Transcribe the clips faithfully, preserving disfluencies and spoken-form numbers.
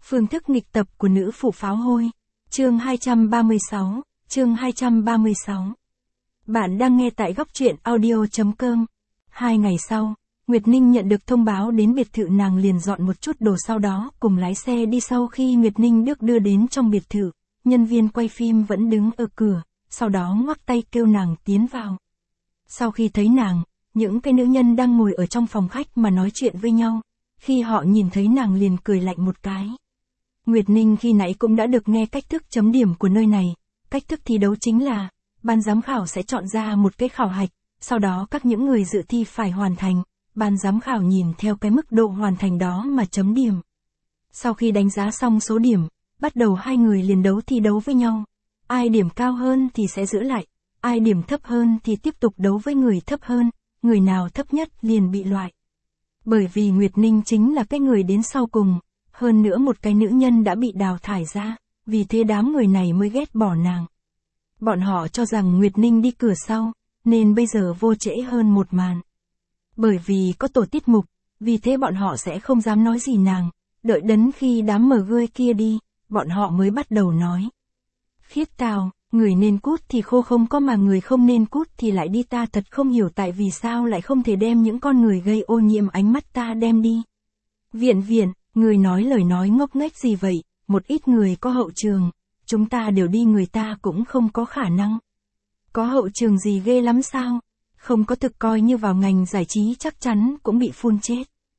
Phương thức nghịch tập của nữ phụ pháo hôi. Chương hai trăm ba mươi sáu, chương hai trăm ba mươi sáu. Bạn đang nghe tại góc truyện audio.com. Hai ngày sau, Nguyệt Ninh nhận được thông báo đến biệt thự, nàng liền dọn một chút đồ sau đó cùng lái xe đi. Sau khi Nguyệt Ninh được đưa đến trong biệt thự, nhân viên quay phim vẫn đứng ở cửa, sau đó ngoắc tay kêu nàng tiến vào. Sau khi thấy nàng, những cái nữ nhân đang ngồi ở trong phòng khách mà nói chuyện với nhau, khi họ nhìn thấy nàng liền cười lạnh một cái. Nguyệt Ninh khi nãy cũng đã được nghe cách thức chấm điểm của nơi này. Cách thức thi đấu chính là, ban giám khảo sẽ chọn ra một cái khảo hạch, sau đó các những người dự thi phải hoàn thành, ban giám khảo nhìn theo cái mức độ hoàn thành đó mà chấm điểm. Sau khi đánh giá xong số điểm, bắt đầu hai người liền đấu thi đấu với nhau. Ai điểm cao hơn thì sẽ giữ lại, ai điểm thấp hơn thì tiếp tục đấu với người thấp hơn, người nào thấp nhất liền bị loại. Bởi vì Nguyệt Ninh chính là cái người đến sau cùng, hơn nữa một cái nữ nhân đã bị đào thải ra, vì thế đám người này mới ghét bỏ nàng. Bọn họ cho rằng Nguyệt Ninh đi cửa sau, nên bây giờ vô trễ hơn một màn. Bởi vì có tổ tiết mục, vì thế bọn họ sẽ không dám nói gì nàng, đợi đến khi đám mờ gươi kia đi, bọn họ mới bắt đầu nói. Khiết Tào, người nên cút thì khô không có mà người không nên cút thì lại đi, ta thật không hiểu tại vì sao lại không thể đem những con người gây ô nhiễm ánh mắt ta đem đi. Viện viện, người nói lời nói ngốc nghếch gì vậy, một ít người có hậu trường, chúng ta đều đi người ta cũng không có khả năng. Có hậu trường gì ghê lắm sao, không có thực coi như vào ngành giải trí chắc chắn cũng bị phun chết.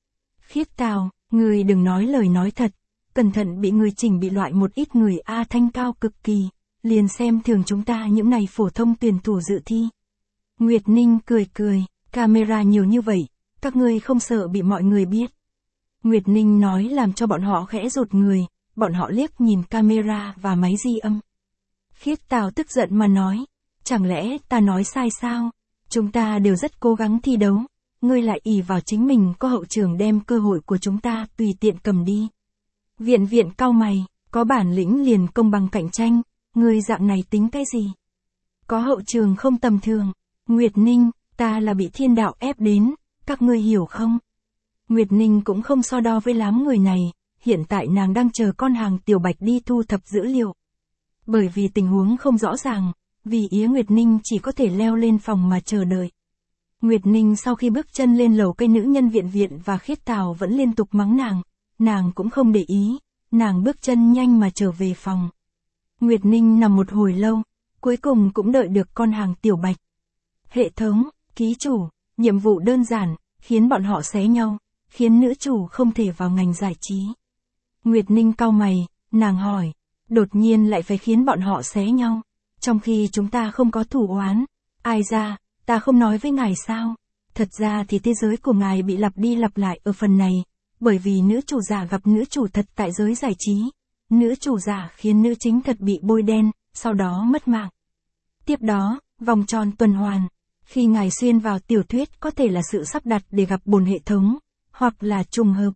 Khiết Tào, người đừng nói lời nói thật, cẩn thận bị người chỉnh bị loại, một ít người A thanh cao cực kỳ, liền xem thường chúng ta những này phổ thông tuyển thủ dự thi. Nguyệt Ninh cười cười, camera nhiều như vậy, các ngươi không sợ bị mọi người biết. Nguyệt Ninh nói làm cho bọn họ khẽ rụt người, bọn họ liếc nhìn camera và máy ghi âm. Khiết Tào tức giận mà nói, chẳng lẽ ta nói sai sao, chúng ta đều rất cố gắng thi đấu, ngươi lại ỷ vào chính mình có hậu trường đem cơ hội của chúng ta tùy tiện cầm đi. Viện viện cau mày, có bản lĩnh liền công bằng cạnh tranh, ngươi dạng này tính cái gì? Có hậu trường không tầm thường, Nguyệt Ninh, ta là bị thiên đạo ép đến, các ngươi hiểu không? Nguyệt Ninh cũng không so đo với đám người này, hiện tại nàng đang chờ con hàng Tiểu Bạch đi thu thập dữ liệu. Bởi vì tình huống không rõ ràng, vì ý Nguyệt Ninh chỉ có thể leo lên phòng mà chờ đợi. Nguyệt Ninh sau khi bước chân lên lầu, cây nữ nhân Viện viện và Khiết Tào vẫn liên tục mắng nàng, nàng cũng không để ý, nàng bước chân nhanh mà trở về phòng. Nguyệt Ninh nằm một hồi lâu, cuối cùng cũng đợi được con hàng Tiểu Bạch. Hệ thống, ký chủ, nhiệm vụ đơn giản, khiến bọn họ xé nhau, khiến nữ chủ không thể vào ngành giải trí. Nguyệt Ninh cau mày, nàng hỏi, đột nhiên lại phải khiến bọn họ xé nhau, trong khi chúng ta không có thủ oán. Ai ra, ta không nói với ngài sao? Thật ra thì thế giới của ngài bị lặp đi lặp lại ở phần này, bởi vì nữ chủ giả gặp nữ chủ thật tại giới giải trí. Nữ chủ giả khiến nữ chính thật bị bôi đen, sau đó mất mạng. Tiếp đó, vòng tròn tuần hoàn. Khi ngài xuyên vào tiểu thuyết có thể là sự sắp đặt để gặp bổn hệ thống, hoặc là trùng hợp.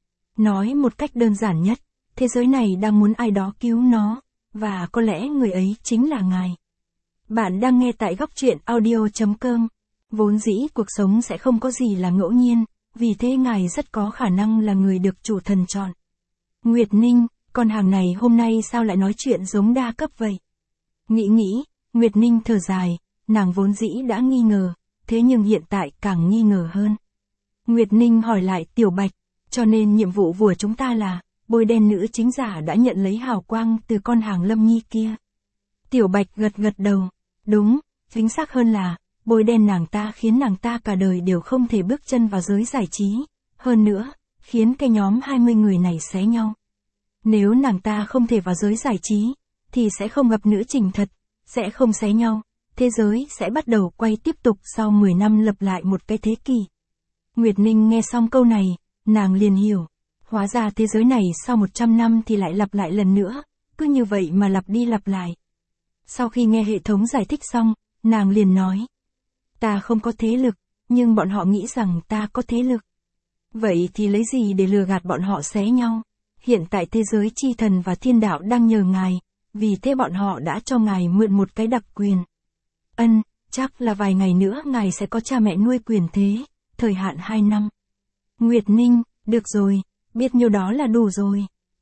Nói một cách đơn giản nhất, thế giới này đang muốn ai đó cứu nó, và có lẽ người ấy chính là ngài. Bạn đang nghe tại góc truyện audio.com. Vốn dĩ cuộc sống sẽ không có gì là ngẫu nhiên, vì thế ngài rất có khả năng là người được chủ thần chọn. Nguyệt Ninh, con hàng này hôm nay sao lại nói chuyện giống đa cấp vậy? Nghĩ nghĩ, Nguyệt Ninh thở dài, nàng vốn dĩ đã nghi ngờ, thế nhưng hiện tại càng nghi ngờ hơn. Nguyệt Ninh hỏi lại Tiểu Bạch, cho nên nhiệm vụ của chúng ta là, bôi đen nữ chính giả đã nhận lấy hào quang từ con hàng Lâm Nhi kia. Tiểu Bạch gật gật đầu, đúng, chính xác hơn là, bôi đen nàng ta khiến nàng ta cả đời đều không thể bước chân vào giới giải trí, hơn nữa, khiến cái nhóm hai mươi người này xé nhau. Nếu nàng ta không thể vào giới giải trí, thì sẽ không gặp nữ trình thật, sẽ không xé nhau, thế giới sẽ bắt đầu quay tiếp tục sau mười năm lặp lại một cái thế kỷ. Nguyệt Ninh nghe xong câu này, nàng liền hiểu, hóa ra thế giới này sau một trăm năm thì lại lặp lại lần nữa, cứ như vậy mà lặp đi lặp lại. Sau khi nghe hệ thống giải thích xong, nàng liền nói, ta không có thế lực, nhưng bọn họ nghĩ rằng ta có thế lực. Vậy thì lấy gì để lừa gạt bọn họ xé nhau? Hiện tại thế giới chi thần và thiên đạo đang nhờ ngài, vì thế bọn họ đã cho ngài mượn một cái đặc quyền. Ân, chắc là vài ngày nữa ngài sẽ có cha mẹ nuôi quyền thế, thời hạn hai năm. Nguyệt Ninh, được rồi, biết nhiêu đó là đủ rồi.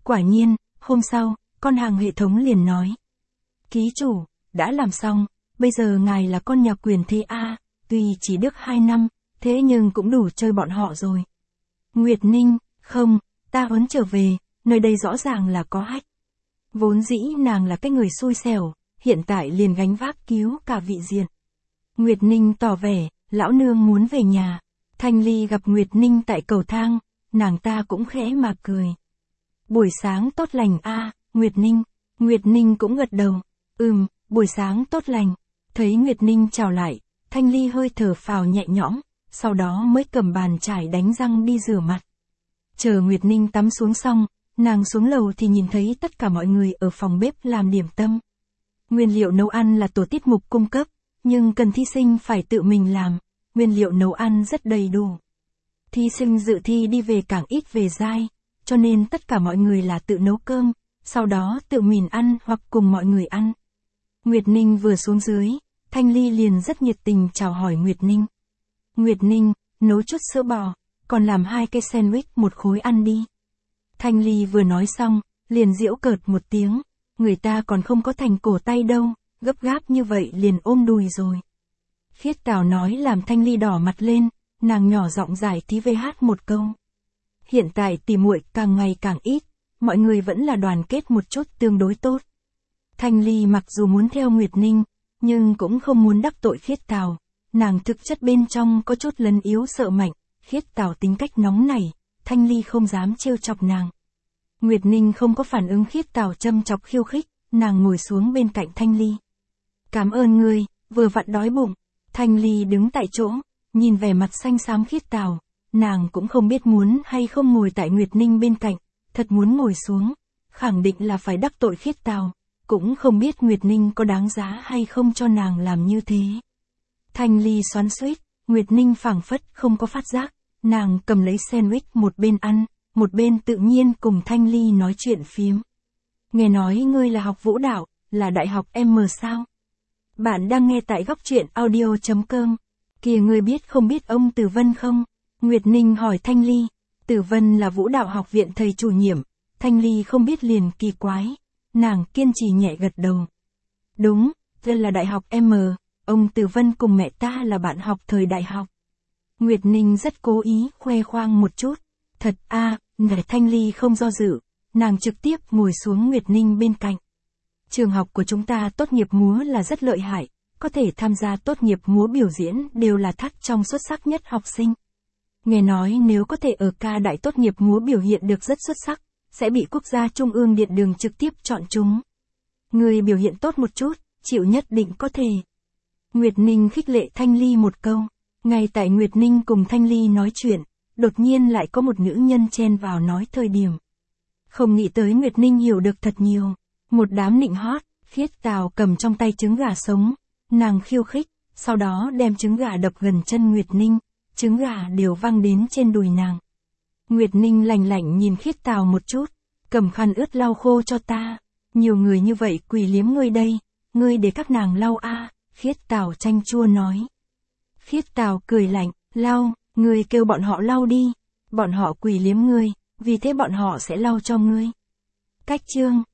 Quả nhiên, hôm sau, con hàng hệ thống liền nói. Ký chủ, đã làm xong, bây giờ ngài là con nhà quyền thế A, tuy chỉ được hai năm, thế nhưng cũng đủ chơi bọn họ rồi. Nguyệt Ninh, không, ta huấn trở về, nơi đây rõ ràng là có hack. Vốn dĩ nàng là cái người xui xẻo, hiện tại liền gánh vác cứu cả vị diện. Nguyệt Ninh tỏ vẻ, lão nương muốn về nhà. Thanh Ly gặp Nguyệt Ninh tại cầu thang, nàng ta cũng khẽ mà cười. Buổi sáng tốt lành a, Nguyệt Ninh. Nguyệt Ninh cũng gật đầu. Ừm, buổi sáng tốt lành. Thấy Nguyệt Ninh chào lại, Thanh Ly hơi thở phào nhẹ nhõm, sau đó mới cầm bàn chải đánh răng đi rửa mặt. Chờ Nguyệt Ninh tắm xuống xong, nàng xuống lầu thì nhìn thấy tất cả mọi người ở phòng bếp làm điểm tâm. Nguyên liệu nấu ăn là tổ tiết mục cung cấp, nhưng cần thí sinh phải tự mình làm, nguyên liệu nấu ăn rất đầy đủ. Thí sinh dự thi đi về càng ít về dai, cho nên tất cả mọi người là tự nấu cơm, sau đó tự mình ăn hoặc cùng mọi người ăn. Nguyệt Ninh vừa xuống dưới, Thanh Ly liền rất nhiệt tình chào hỏi Nguyệt Ninh. Nguyệt Ninh, nấu chút sữa bò, còn làm hai cái sandwich một khối ăn đi. Thanh Ly vừa nói xong, liền giễu cợt một tiếng, người ta còn không có thành cổ tay đâu, gấp gáp như vậy liền ôm đùi rồi. Khiết Tào nói làm Thanh Ly đỏ mặt lên, nàng nhỏ giọng giải tí vê hát một câu. Hiện tại tỉ muội càng ngày càng ít, mọi người vẫn là đoàn kết một chút tương đối tốt. Thanh Ly mặc dù muốn theo Nguyệt Ninh, nhưng cũng không muốn đắc tội Khiết Tào, nàng thực chất bên trong có chút lấn yếu sợ mạnh, Khiết Tào tính cách nóng nảy, Thanh Ly không dám trêu chọc nàng. Nguyệt Ninh không có phản ứng Khiết Tào châm chọc khiêu khích, nàng ngồi xuống bên cạnh Thanh Ly. Cảm ơn ngươi, vừa vặn đói bụng. Thanh Ly đứng tại chỗ, nhìn vẻ mặt xanh xám Khiết Tào, nàng cũng không biết muốn hay không ngồi tại Nguyệt Ninh bên cạnh, thật muốn ngồi xuống, khẳng định là phải đắc tội Khiết Tào, cũng không biết Nguyệt Ninh có đáng giá hay không cho nàng làm như thế. Thanh Ly xoắn xuýt, Nguyệt Ninh phảng phất không có phát giác, nàng cầm lấy sandwich một bên ăn, một bên tự nhiên cùng Thanh Ly nói chuyện phiếm. Nghe nói ngươi là học vũ đạo, là đại học M sao? Bạn đang nghe tại góc truyện audio chấm com. Kìa ngươi biết không biết ông Tử Vân không? Nguyệt Ninh hỏi Thanh Ly. Tử Vân là vũ đạo học viện thầy chủ nhiệm. Thanh Ly không biết liền kỳ quái. Nàng kiên trì nhẹ gật đầu. Đúng, đây là đại học M. Ông Tử Vân cùng mẹ ta là bạn học thời đại học. Nguyệt Ninh rất cố ý khoe khoang một chút. Thật a, à, để Thanh Ly không do dự. Nàng trực tiếp ngồi xuống Nguyệt Ninh bên cạnh. Trường học của chúng ta tốt nghiệp múa là rất lợi hại, có thể tham gia tốt nghiệp múa biểu diễn đều là thắt trong xuất sắc nhất học sinh. Nghe nói nếu có thể ở ca đại tốt nghiệp múa biểu hiện được rất xuất sắc, sẽ bị quốc gia trung ương điện đường trực tiếp chọn chúng. Người biểu hiện tốt một chút, chịu nhất định có thể. Nguyệt Ninh khích lệ Thanh Ly một câu, ngay tại Nguyệt Ninh cùng Thanh Ly nói chuyện, đột nhiên lại có một nữ nhân chen vào nói thời điểm. Không nghĩ tới Nguyệt Ninh hiểu được thật nhiều. Một đám nịnh hót, Khiết Tào cầm trong tay trứng gà sống, nàng khiêu khích, sau đó đem trứng gà đập gần chân Nguyệt Ninh, trứng gà đều văng đến trên đùi nàng. Nguyệt Ninh lạnh lạnh nhìn Khiết Tào một chút, cầm khăn ướt lau khô cho ta, nhiều người như vậy quỳ liếm ngươi đây, ngươi để các nàng lau a, Khiết Tào chanh chua nói. Khiết Tào cười lạnh, lau, ngươi kêu bọn họ lau đi, bọn họ quỳ liếm ngươi, vì thế bọn họ sẽ lau cho ngươi. Cách chương